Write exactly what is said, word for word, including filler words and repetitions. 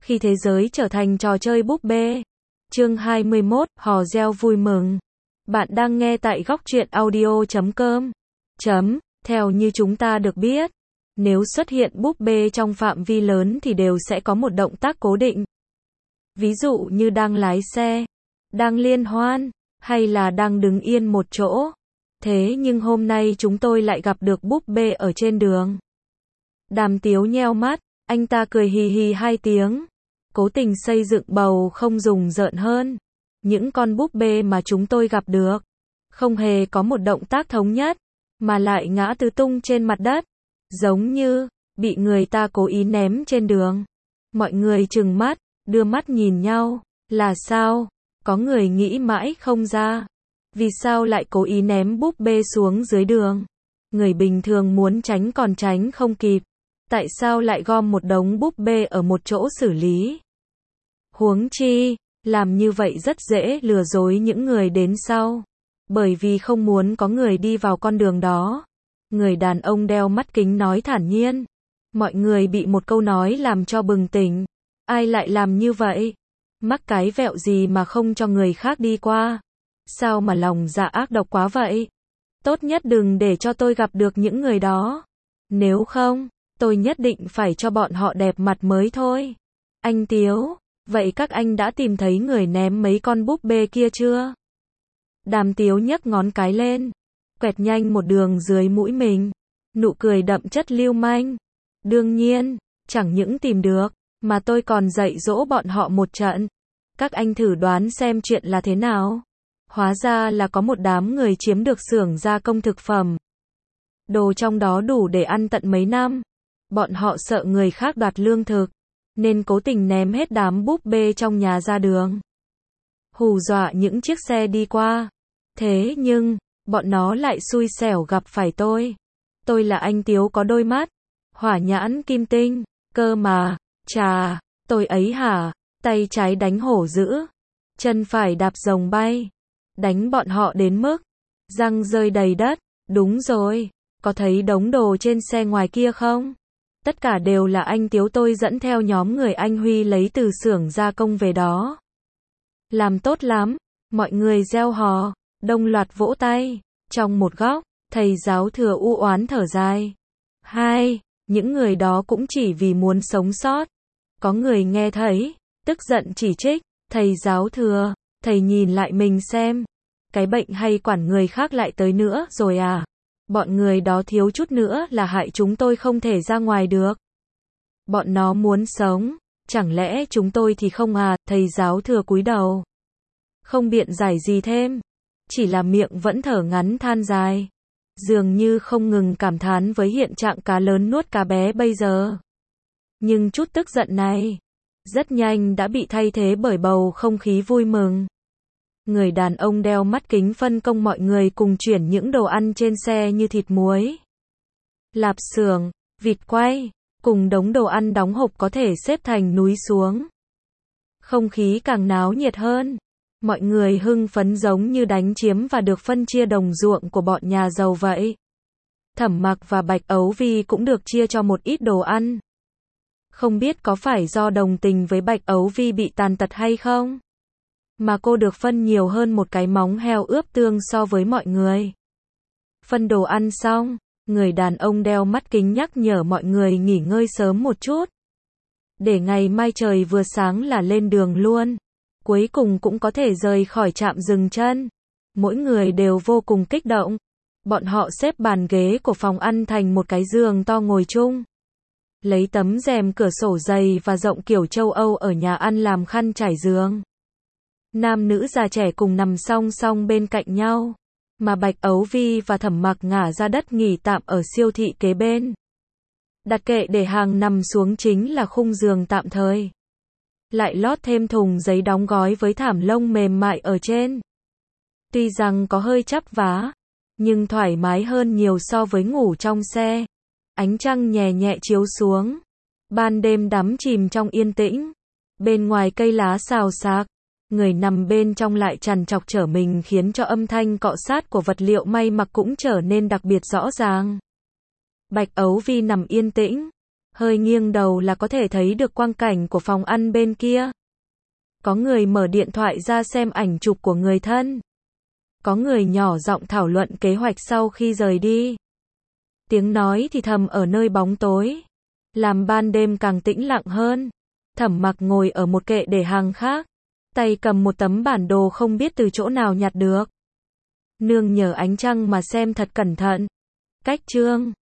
Khi thế giới trở thành trò chơi búp bê. Chương hai mươi mốt, hò reo vui mừng. Bạn đang nghe tại góc truyện audio chấm com. Chấm, theo như chúng ta được biết, nếu xuất hiện búp bê trong phạm vi lớn thì đều sẽ có một động tác cố định. Ví dụ như đang lái xe, đang liên hoan, hay là đang đứng yên một chỗ. Thế nhưng hôm nay chúng tôi lại gặp được búp bê ở trên đường. Đàm Tiếu nheo mắt, anh ta cười hì hì hai tiếng. Cố tình xây dựng bầu không dùng rợn hơn. Những con búp bê mà chúng tôi gặp được, không hề có một động tác thống nhất, mà lại ngã tứ tung trên mặt đất. Giống như, bị người ta cố ý ném trên đường. Mọi người trừng mắt, đưa mắt nhìn nhau. Là sao? Có người nghĩ mãi không ra. Vì sao lại cố ý ném búp bê xuống dưới đường? Người bình thường muốn tránh còn tránh không kịp. Tại sao lại gom một đống búp bê ở một chỗ xử lý? Huống chi, làm như vậy rất dễ lừa dối những người đến sau. Bởi vì không muốn có người đi vào con đường đó. Người đàn ông đeo mắt kính nói thản nhiên. Mọi người bị một câu nói làm cho bừng tỉnh. Ai lại làm như vậy? Mắc cái vẹo gì mà không cho người khác đi qua? Sao mà lòng dạ ác độc quá vậy? Tốt nhất đừng để cho tôi gặp được những người đó. Nếu không, tôi nhất định phải cho bọn họ đẹp mặt mới thôi. Anh Tiếu, vậy các anh đã tìm thấy người ném mấy con búp bê kia chưa? Đàm Tiếu nhấc ngón cái lên, quẹt nhanh một đường dưới mũi mình. Nụ cười đậm chất lưu manh. Đương nhiên, chẳng những tìm được, mà tôi còn dạy dỗ bọn họ một trận. Các anh thử đoán xem chuyện là thế nào. Hóa ra là có một đám người chiếm được xưởng gia công thực phẩm. Đồ trong đó đủ để ăn tận mấy năm. Bọn họ sợ người khác đoạt lương thực, nên cố tình ném hết đám búp bê trong nhà ra đường. Hù dọa những chiếc xe đi qua. Thế nhưng, bọn nó lại xui xẻo gặp phải tôi. Tôi là anh Tiếu có đôi mắt hỏa nhãn kim tinh, cơ mà, chà, tôi ấy hả, tay trái đánh hổ dữ, chân phải đạp rồng bay, đánh bọn họ đến mức răng rơi đầy đất. Đúng rồi, có thấy đống đồ trên xe ngoài kia không? Tất cả đều là anh Tiếu tôi dẫn theo nhóm người anh Huy lấy từ xưởng gia công về đó. Làm tốt lắm, mọi người reo hò, đồng loạt vỗ tay. Trong một góc, thầy giáo thừa u oán thở dài. Hai, những người đó cũng chỉ vì muốn sống sót. Có người nghe thấy, tức giận chỉ trích, thầy giáo thừa, thầy nhìn lại mình xem. Cái bệnh hay quản người khác lại tới nữa rồi à? Bọn người đó thiếu chút nữa là hại chúng tôi không thể ra ngoài được. Bọn nó muốn sống, chẳng lẽ chúng tôi thì không à? Thầy giáo thừa cúi đầu, không biện giải gì thêm, chỉ là miệng vẫn thở ngắn than dài, dường như không ngừng cảm thán với hiện trạng cá lớn nuốt cá bé bây giờ. Nhưng chút tức giận này, rất nhanh đã bị thay thế bởi bầu không khí vui mừng. Người đàn ông đeo mắt kính phân công mọi người cùng chuyển những đồ ăn trên xe như thịt muối, lạp xưởng, vịt quay, cùng đống đồ ăn đóng hộp có thể xếp thành núi xuống. Không khí càng náo nhiệt hơn. Mọi người hưng phấn giống như đánh chiếm và được phân chia đồng ruộng của bọn nhà giàu vậy. Thẩm Mặc và Bạch Ấu Vi cũng được chia cho một ít đồ ăn. Không biết có phải do đồng tình với Bạch Ấu Vi bị tàn tật hay không, mà cô được phân nhiều hơn một cái móng heo ướp tương so với mọi người. Phân đồ ăn xong, người đàn ông đeo mắt kính nhắc nhở mọi người nghỉ ngơi sớm một chút, để ngày mai trời vừa sáng là lên đường luôn. Cuối cùng cũng có thể rời khỏi trạm dừng chân. Mỗi người đều vô cùng kích động. Bọn họ xếp bàn ghế của phòng ăn thành một cái giường to ngồi chung. Lấy tấm rèm cửa sổ dày và rộng kiểu châu Âu ở nhà ăn làm khăn trải giường. Nam nữ già trẻ cùng nằm song song bên cạnh nhau. Mà Bạch Ấu Vi và Thẩm Mặc ngả ra đất nghỉ tạm ở siêu thị kế bên. Đặt kệ để hàng nằm xuống chính là khung giường tạm thời. Lại lót thêm thùng giấy đóng gói với thảm lông mềm mại ở trên. Tuy rằng có hơi chắp vá, nhưng thoải mái hơn nhiều so với ngủ trong xe. Ánh trăng nhẹ nhẹ chiếu xuống. Ban đêm đắm chìm trong yên tĩnh. Bên ngoài cây lá xào xạc. Người nằm bên trong lại trằn trọc trở mình khiến cho âm thanh cọ sát của vật liệu may mặc cũng trở nên đặc biệt rõ ràng. Bạch Ấu Vi nằm yên tĩnh. Hơi nghiêng đầu là có thể thấy được quang cảnh của phòng ăn bên kia. Có người mở điện thoại ra xem ảnh chụp của người thân. Có người nhỏ giọng thảo luận kế hoạch sau khi rời đi. Tiếng nói thì thầm ở nơi bóng tối, làm ban đêm càng tĩnh lặng hơn. Thẩm Mặc ngồi ở một kệ để hàng khác, tay cầm một tấm bản đồ không biết từ chỗ nào nhặt được. Nương nhờ ánh trăng mà xem thật cẩn thận. Cách chương